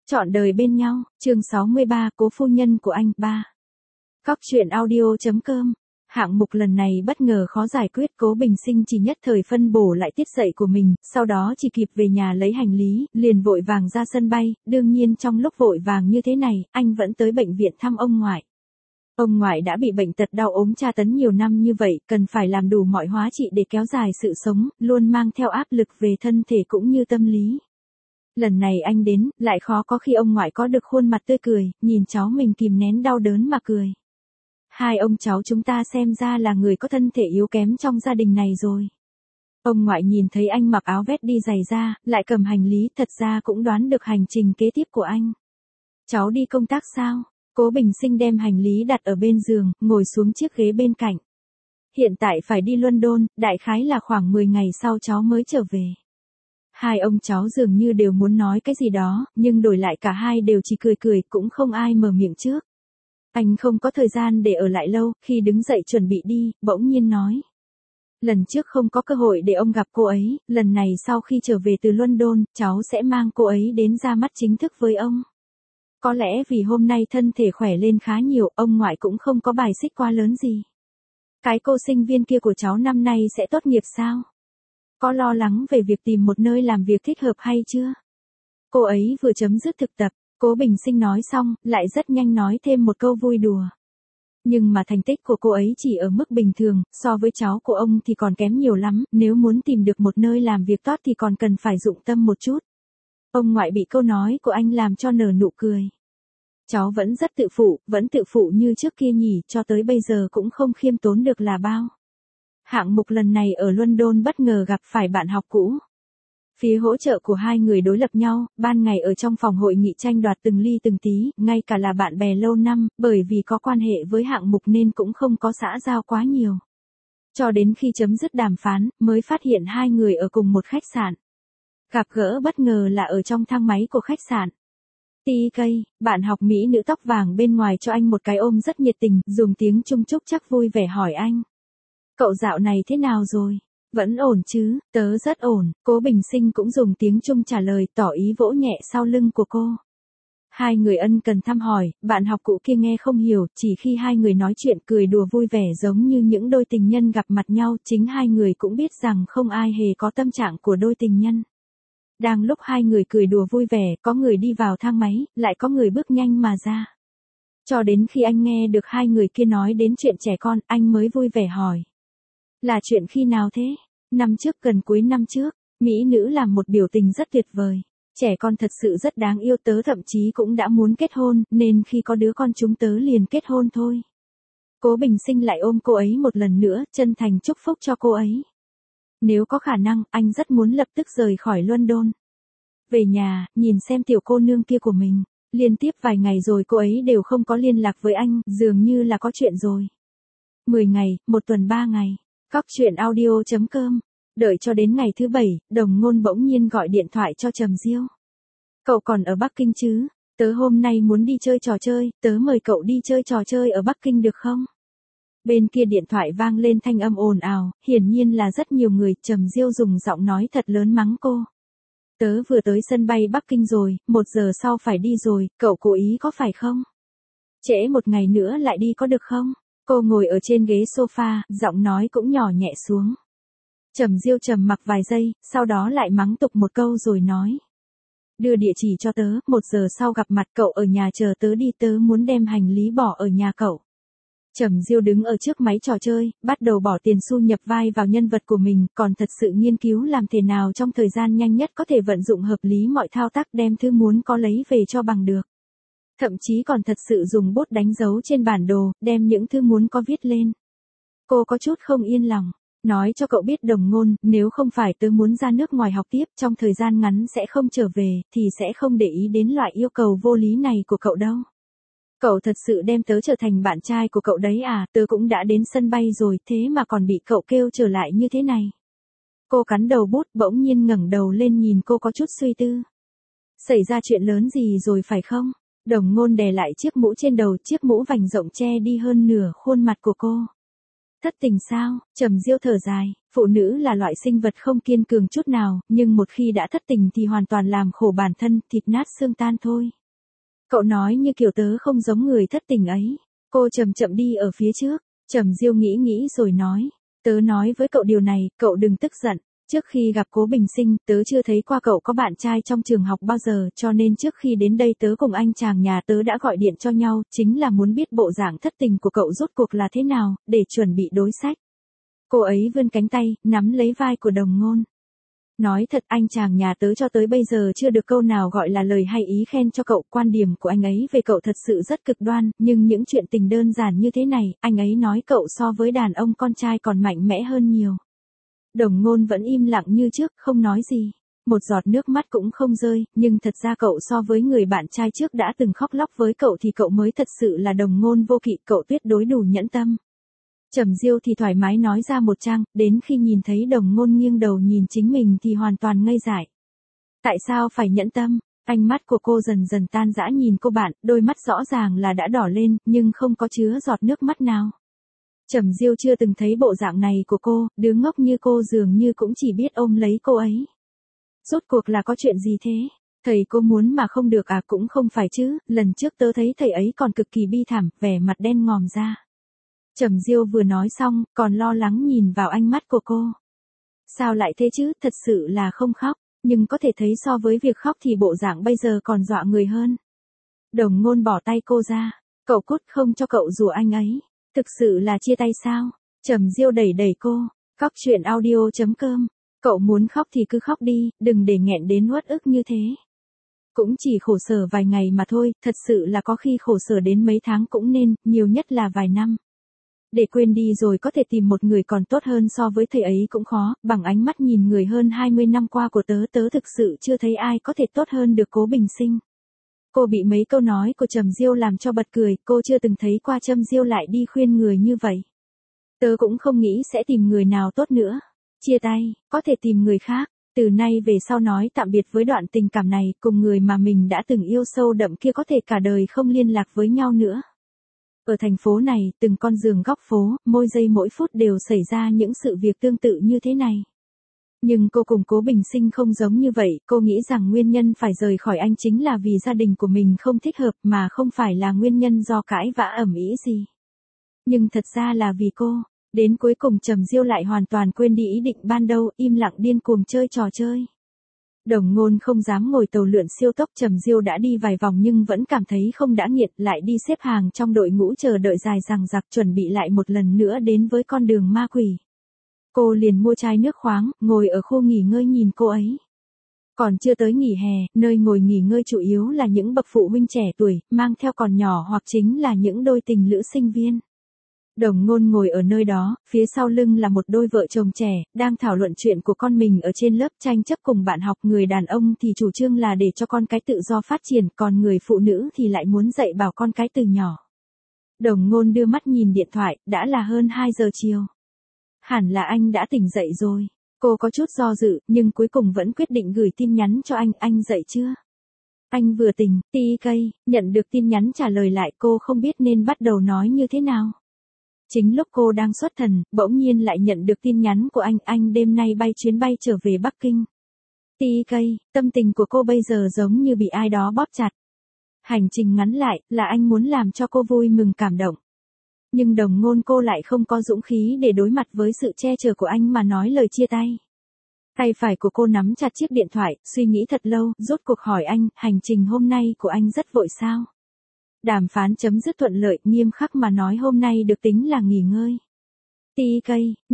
Trọn đời bên nhau, chương 63, cố phu nhân của anh, 3. Cóc truyện audio.com. Hạng mục lần này bất ngờ khó giải quyết, Cố Bình Sinh chỉ nhất thời phân bổ lại tiết dạy của mình, sau đó chỉ kịp về nhà lấy hành lý, liền vội vàng ra sân bay, đương nhiên trong lúc vội vàng như thế này, anh vẫn tới bệnh viện thăm ông ngoại. Ông ngoại đã bị bệnh tật đau ốm tra tấn nhiều năm như vậy, cần phải làm đủ mọi hóa trị để kéo dài sự sống, luôn mang theo áp lực về thân thể cũng như tâm lý. Lần này anh đến, lại khó có khi ông ngoại có được khuôn mặt tươi cười, nhìn cháu mình kìm nén đau đớn mà cười. Hai ông cháu chúng ta xem ra là người có thân thể yếu kém trong gia đình này rồi. Ông ngoại nhìn thấy anh mặc áo vest đi giày da, lại cầm hành lý, thật ra cũng đoán được hành trình kế tiếp của anh. Cháu đi công tác sao? Cố Bình Sinh đem hành lý đặt ở bên giường, ngồi xuống chiếc ghế bên cạnh. Hiện tại phải đi London, đại khái là khoảng 10 ngày sau cháu mới trở về. Hai ông cháu dường như đều muốn nói cái gì đó, nhưng đổi lại cả hai đều chỉ cười cười, cũng không ai mở miệng trước. Anh không có thời gian để ở lại lâu, khi đứng dậy chuẩn bị đi, bỗng nhiên nói. Lần trước không có cơ hội để ông gặp cô ấy, lần này sau khi trở về từ London, cháu sẽ mang cô ấy đến ra mắt chính thức với ông. Có lẽ vì hôm nay thân thể khỏe lên khá nhiều, ông ngoại cũng không có bài xích quá lớn gì. Cái cô sinh viên kia của cháu năm nay sẽ tốt nghiệp sao? Có lo lắng về việc tìm một nơi làm việc thích hợp hay chưa? Cô ấy vừa chấm dứt thực tập, Cố Bình Sinh nói xong, lại rất nhanh nói thêm một câu vui đùa. Nhưng mà thành tích của cô ấy chỉ ở mức bình thường, so với cháu của ông thì còn kém nhiều lắm, nếu muốn tìm được một nơi làm việc tốt thì còn cần phải dụng tâm một chút. Ông ngoại bị câu nói của anh làm cho nở nụ cười. Cháu vẫn rất vẫn tự phụ như trước kia nhỉ, cho tới bây giờ cũng không khiêm tốn được là bao. Hạng mục lần này ở London bất ngờ gặp phải bạn học cũ. Phía hỗ trợ của hai người đối lập nhau, ban ngày ở trong phòng hội nghị tranh đoạt từng ly từng tí, ngay cả là bạn bè lâu năm, bởi vì có quan hệ với hạng mục nên cũng không có xã giao quá nhiều. Cho đến khi chấm dứt đàm phán, mới phát hiện hai người ở cùng một khách sạn. Gặp gỡ bất ngờ là ở trong thang máy của khách sạn. TK, bạn học Mỹ nữ tóc vàng bên ngoài cho anh một cái ôm rất nhiệt tình, dùng tiếng Trung chúc chắc vui vẻ hỏi anh. Cậu dạo này thế nào rồi? Vẫn ổn chứ, tớ rất ổn, Cố Bình Sinh cũng dùng tiếng Trung trả lời, tỏ ý vỗ nhẹ sau lưng của cô. Hai người ân cần thăm hỏi, bạn học cũ kia nghe không hiểu, chỉ khi hai người nói chuyện cười đùa vui vẻ giống như những đôi tình nhân gặp mặt nhau, chính hai người cũng biết rằng không ai hề có tâm trạng của đôi tình nhân. Đang lúc hai người cười đùa vui vẻ, có người đi vào thang máy, lại có người bước nhanh mà ra. Cho đến khi anh nghe được hai người kia nói đến chuyện trẻ con, anh mới vui vẻ hỏi. Là chuyện khi nào thế? Năm trước, gần cuối năm trước, Mỹ nữ làm một biểu tình rất tuyệt vời. Trẻ con thật sự rất đáng yêu, tớ thậm chí cũng đã muốn kết hôn, nên khi có đứa con chúng tớ liền kết hôn thôi. Cố Bình Sinh lại ôm cô ấy một lần nữa, chân thành chúc phúc cho cô ấy. Nếu có khả năng, anh rất muốn lập tức rời khỏi London. Về nhà, nhìn xem tiểu cô nương kia của mình. Liên tiếp vài ngày rồi cô ấy đều không có liên lạc với anh, dường như là có chuyện rồi. 10 ngày, 1 tuần 3 ngày. Cóc truyện audio.com. Đợi cho đến ngày thứ 7, Đồng Ngôn bỗng nhiên gọi điện thoại cho Trầm Diêu. Cậu còn ở Bắc Kinh chứ? Tớ hôm nay muốn đi chơi trò chơi, tớ mời cậu đi chơi trò chơi ở Bắc Kinh được không? Bên kia điện thoại vang lên thanh âm ồn ào, hiển nhiên là rất nhiều người. Trầm Diêu dùng giọng nói thật lớn mắng cô. Tớ vừa tới sân bay Bắc Kinh rồi, 1 giờ sau phải đi rồi, cậu cố ý có phải không? Trễ 1 ngày nữa lại đi có được không? Cô ngồi ở trên ghế sofa, giọng nói cũng nhỏ nhẹ xuống. Trầm Diêu trầm mặc vài giây, sau đó lại mắng tục một câu rồi nói. Đưa địa chỉ cho tớ, 1 giờ sau gặp mặt, cậu ở nhà chờ tớ đi, tớ muốn đem hành lý bỏ ở nhà cậu. Trầm Diêu đứng ở trước máy trò chơi, bắt đầu bỏ tiền xu nhập vai vào nhân vật của mình, còn thật sự nghiên cứu làm thế nào trong thời gian nhanh nhất có thể vận dụng hợp lý mọi thao tác đem thứ muốn có lấy về cho bằng được. Thậm chí còn thật sự dùng bút đánh dấu trên bản đồ, đem những thứ muốn có viết lên. Cô có chút không yên lòng. Nói cho cậu biết Đồng Ngôn, nếu không phải tớ muốn ra nước ngoài học tiếp trong thời gian ngắn sẽ không trở về, thì sẽ không để ý đến loại yêu cầu vô lý này của cậu đâu. Cậu thật sự đem tớ trở thành bạn trai của cậu đấy à, tớ cũng đã đến sân bay rồi, thế mà còn bị cậu kêu trở lại như thế này. Cô cắn đầu bút, bỗng nhiên ngẩng đầu lên nhìn cô có chút suy tư. Xảy ra chuyện lớn gì rồi phải không? Đồng Ngôn đè lại chiếc mũ trên đầu, chiếc mũ vành rộng che đi hơn nửa khuôn mặt của cô. Thất tình sao? Trầm Diêu thở dài, phụ nữ là loại sinh vật không kiên cường chút nào, nhưng một khi đã thất tình thì hoàn toàn làm khổ bản thân, thịt nát xương tan thôi. Cậu nói như kiểu tớ không giống người thất tình ấy. Cô chậm chậm đi ở phía trước. Trầm Diêu nghĩ nghĩ rồi nói. Tớ nói với cậu điều này, cậu đừng tức giận. Trước khi gặp Cố Bình Sinh, tớ chưa thấy qua cậu có bạn trai trong trường học bao giờ, cho nên trước khi đến đây tớ cùng anh chàng nhà tớ đã gọi điện cho nhau, chính là muốn biết bộ dạng thất tình của cậu rốt cuộc là thế nào, để chuẩn bị đối sách. Cô ấy vươn cánh tay, nắm lấy vai của Đồng Ngôn. Nói thật, anh chàng nhà tớ cho tới bây giờ chưa được câu nào gọi là lời hay ý khen cho cậu. Quan điểm của anh ấy về cậu thật sự rất cực đoan, nhưng những chuyện tình đơn giản như thế này, anh ấy nói cậu so với đàn ông con trai còn mạnh mẽ hơn nhiều. Đồng Ngôn vẫn im lặng như trước, không nói gì. Một giọt nước mắt cũng không rơi, nhưng thật ra cậu so với người bạn trai trước đã từng khóc lóc với cậu thì cậu mới thật sự là Đồng Ngôn vô kỵ, cậu tuyệt đối đủ nhẫn tâm. Trầm Diêu thì thoải mái nói ra một trang, đến khi nhìn thấy Đồng Ngôn nghiêng đầu nhìn chính mình thì hoàn toàn ngây dại. Tại sao phải nhẫn tâm? Ánh mắt của cô dần dần tan rã nhìn cô bạn, đôi mắt rõ ràng là đã đỏ lên, nhưng không có chứa giọt nước mắt nào. Trầm Diêu chưa từng thấy bộ dạng này của cô, đứa ngốc như cô dường như cũng chỉ biết ôm lấy cô ấy. Rốt cuộc là có chuyện gì thế? Thầy cô muốn mà không được à? Cũng không phải chứ, lần trước tớ thấy thầy ấy còn cực kỳ bi thảm, vẻ mặt đen ngòm ra. Trầm Diêu vừa nói xong, còn lo lắng nhìn vào ánh mắt của cô. Sao lại thế chứ, thật sự là không khóc, nhưng có thể thấy so với việc khóc thì bộ dạng bây giờ còn dọa người hơn. Đồng Ngôn bỏ tay cô ra, cậu cút, không cho cậu rủa anh ấy. Thực sự là chia tay sao? Trầm Diêu đẩy đẩy cô. Coctruyện.audio.com. Cậu muốn khóc thì cứ khóc đi, đừng để nghẹn đến uất ức như thế. Cũng chỉ khổ sở vài ngày mà thôi, thật sự là có khi khổ sở đến mấy tháng cũng nên, nhiều nhất là vài năm. Để quên đi rồi có thể tìm một người còn tốt hơn so với thầy ấy cũng khó, bằng ánh mắt nhìn người hơn 20 năm qua của tớ, tớ thực sự chưa thấy ai có thể tốt hơn được Cố Bình Sinh. Cô bị mấy câu nói của Trầm Diêu làm cho bật cười, cô chưa từng thấy qua Trầm Diêu lại đi khuyên người như vậy. Tớ cũng không nghĩ sẽ tìm người nào tốt nữa. Chia tay, có thể tìm người khác. Từ nay về sau nói tạm biệt với đoạn tình cảm này, cùng người mà mình đã từng yêu sâu đậm kia có thể cả đời không liên lạc với nhau nữa. Ở thành phố này, từng con giường góc phố, mỗi giây mỗi phút đều xảy ra những sự việc tương tự như thế này. Nhưng cô cùng Cố Bình Sinh không giống như vậy, cô nghĩ rằng nguyên nhân phải rời khỏi anh chính là vì gia đình của mình không thích hợp mà không phải là nguyên nhân do cãi vã ầm ĩ gì. Nhưng thật ra là vì cô. Đến cuối cùng Trầm Diêu lại hoàn toàn quên đi ý định ban đầu, im lặng điên cuồng chơi trò chơi. Đồng Ngôn không dám ngồi tàu lượn siêu tốc, Trầm Diêu đã đi vài vòng nhưng vẫn cảm thấy không đã nghiện, lại đi xếp hàng trong đội ngũ chờ đợi dài dằng dặc, chuẩn bị lại một lần nữa đến với con đường ma quỷ. Cô liền mua chai nước khoáng, ngồi ở khu nghỉ ngơi nhìn cô ấy. Còn chưa tới nghỉ hè, nơi ngồi nghỉ ngơi chủ yếu là những bậc phụ huynh trẻ tuổi, mang theo con nhỏ hoặc chính là những đôi tình lữ sinh viên. Đồng Ngôn ngồi ở nơi đó, phía sau lưng là một đôi vợ chồng trẻ, đang thảo luận chuyện của con mình ở trên lớp, tranh chấp cùng bạn học. Người đàn ông thì chủ trương là để cho con cái tự do phát triển, còn người phụ nữ thì lại muốn dạy bảo con cái từ nhỏ. Đồng Ngôn đưa mắt nhìn điện thoại, đã là hơn 2 giờ chiều. Hẳn là anh đã tỉnh dậy rồi. Cô có chút do dự, nhưng cuối cùng vẫn quyết định gửi tin nhắn cho anh dậy chưa? Anh vừa tỉnh, TK, nhận được tin nhắn trả lời lại, cô không biết nên bắt đầu nói như thế nào. Chính lúc cô đang xuất thần, bỗng nhiên lại nhận được tin nhắn của anh đêm nay bay chuyến bay trở về Bắc Kinh. TK, tâm tình của cô bây giờ giống như bị ai đó bóp chặt. Hành trình ngắn lại, là anh muốn làm cho cô vui mừng cảm động. Nhưng Đồng Ngôn cô lại không có dũng khí để đối mặt với sự che chở của anh mà nói lời chia tay. Tay phải của cô nắm chặt chiếc điện thoại, suy nghĩ thật lâu, rốt cuộc hỏi anh, hành trình hôm nay của anh rất vội sao? Đàm phán chấm dứt thuận lợi, nghiêm khắc mà nói hôm nay được tính là nghỉ ngơi. TK,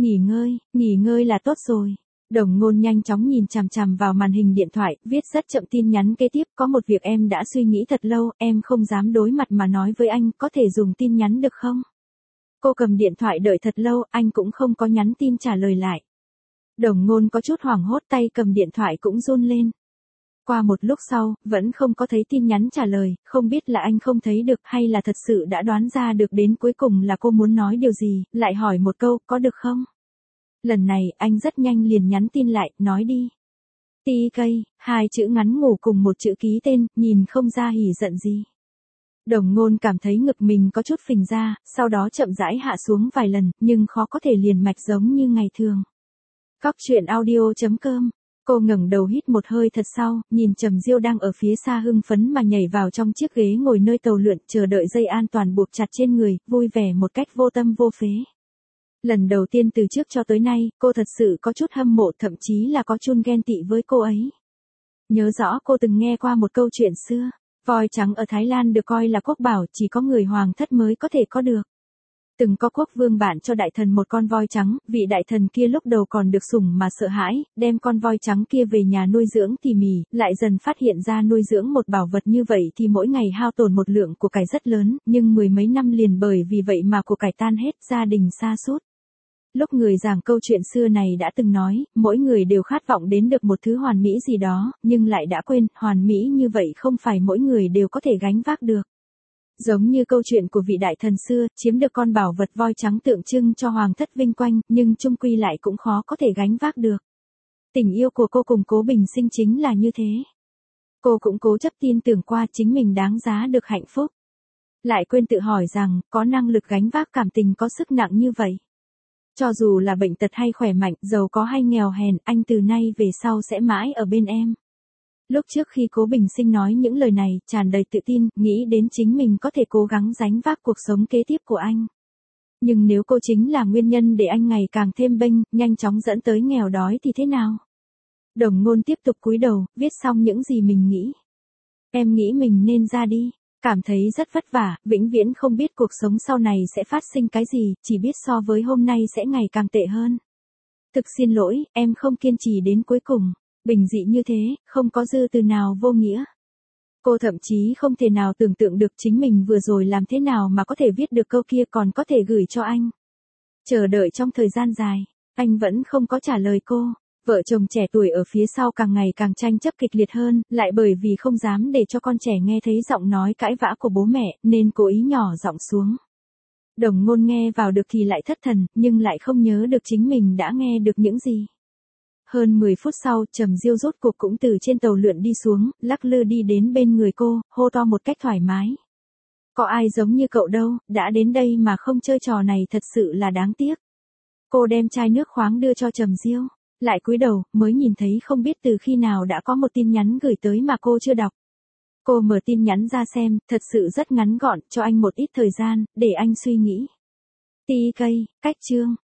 nghỉ ngơi là tốt rồi. Đồng Ngôn nhanh chóng nhìn chằm chằm vào màn hình điện thoại, viết rất chậm tin nhắn kế tiếp, có một việc em đã suy nghĩ thật lâu, em không dám đối mặt mà nói với anh, có thể dùng tin nhắn được không? Cô cầm điện thoại đợi thật lâu, anh cũng không có nhắn tin trả lời lại. Đồng Ngôn có chút hoảng hốt, tay cầm điện thoại cũng run lên. Qua một lúc sau, vẫn không có thấy tin nhắn trả lời, không biết là anh không thấy được hay là thật sự đã đoán ra được đến cuối cùng là cô muốn nói điều gì, lại hỏi một câu, có được không? Lần này, anh rất nhanh liền nhắn tin lại, nói đi. TK, 2 chữ ngắn ngủ cùng một chữ ký tên, nhìn không ra hỉ giận gì. Đồng Ngôn cảm thấy ngực mình có chút phình ra, sau đó chậm rãi hạ xuống vài lần, nhưng khó có thể liền mạch giống như ngày thường. Coctruyện.audio.com Cô ngẩng đầu hít một hơi thật sâu, nhìn Trầm Diêu đang ở phía xa hưng phấn mà nhảy vào trong chiếc ghế ngồi nơi tàu lượn chờ đợi dây an toàn buộc chặt trên người, vui vẻ một cách vô tâm vô phế. Lần đầu tiên từ trước cho tới nay, cô thật sự có chút hâm mộ, thậm chí là có chun ghen tị với cô ấy. Nhớ rõ cô từng nghe qua một câu chuyện xưa, voi trắng ở Thái Lan được coi là quốc bảo, chỉ có người hoàng thất mới có thể có được. Từng có quốc vương bạn cho đại thần một con voi trắng, vị đại thần kia lúc đầu còn được sủng mà sợ hãi, đem con voi trắng kia về nhà nuôi dưỡng tỉ mỉ, lại dần phát hiện ra nuôi dưỡng một bảo vật như vậy thì mỗi ngày hao tổn một lượng của cải rất lớn, nhưng mười mấy năm liền bởi vì vậy mà của cải tan hết, gia đình sa sút. Lúc người giảng câu chuyện xưa này đã từng nói, mỗi người đều khát vọng đến được một thứ hoàn mỹ gì đó, nhưng lại đã quên, hoàn mỹ như vậy không phải mỗi người đều có thể gánh vác được. Giống như câu chuyện của vị đại thần xưa, chiếm được con bảo vật voi trắng tượng trưng cho hoàng thất vinh quang, nhưng chung quy lại cũng khó có thể gánh vác được. Tình yêu của cô cùng Cố Bình Sinh chính là như thế. Cô cũng cố chấp tin tưởng qua chính mình đáng giá được hạnh phúc. Lại quên tự hỏi rằng, có năng lực gánh vác cảm tình có sức nặng như vậy. Cho dù là bệnh tật hay khỏe mạnh, giàu có hay nghèo hèn, anh từ nay về sau sẽ mãi ở bên em. Lúc trước khi Cố Bình Sinh nói những lời này, tràn đầy tự tin, nghĩ đến chính mình có thể cố gắng gánh vác cuộc sống kế tiếp của anh. Nhưng nếu cô chính là nguyên nhân để anh ngày càng thêm bênh, nhanh chóng dẫn tới nghèo đói thì thế nào? Đồng Ngôn tiếp tục cúi đầu, viết xong những gì mình nghĩ. Em nghĩ mình nên ra đi. Cảm thấy rất vất vả, vĩnh viễn không biết cuộc sống sau này sẽ phát sinh cái gì, chỉ biết so với hôm nay sẽ ngày càng tệ hơn. Thực xin lỗi, em không kiên trì đến cuối cùng. Bình dị như thế, không có dư từ nào vô nghĩa. Cô thậm chí không thể nào tưởng tượng được chính mình vừa rồi làm thế nào mà có thể viết được câu kia còn có thể gửi cho anh. Chờ đợi trong thời gian dài, anh vẫn không có trả lời cô. Vợ chồng trẻ tuổi ở phía sau càng ngày càng tranh chấp kịch liệt hơn, lại bởi vì không dám để cho con trẻ nghe thấy giọng nói cãi vã của bố mẹ, nên cố ý nhỏ giọng xuống. Đồng Ngôn nghe vào được thì lại thất thần, nhưng lại không nhớ được chính mình đã nghe được những gì. Hơn 10 phút sau, Trầm Diêu rốt cuộc cũng từ trên tàu lượn đi xuống, lắc lư đi đến bên người cô, hô to một cách thoải mái. Có ai giống như cậu đâu, đã đến đây mà không chơi trò này thật sự là đáng tiếc. Cô đem chai nước khoáng đưa cho Trầm Diêu, lại cúi đầu, mới nhìn thấy không biết từ khi nào đã có một tin nhắn gửi tới mà cô chưa đọc. Cô mở tin nhắn ra xem, thật sự rất ngắn gọn, cho anh một ít thời gian, để anh suy nghĩ. TK, cách chương.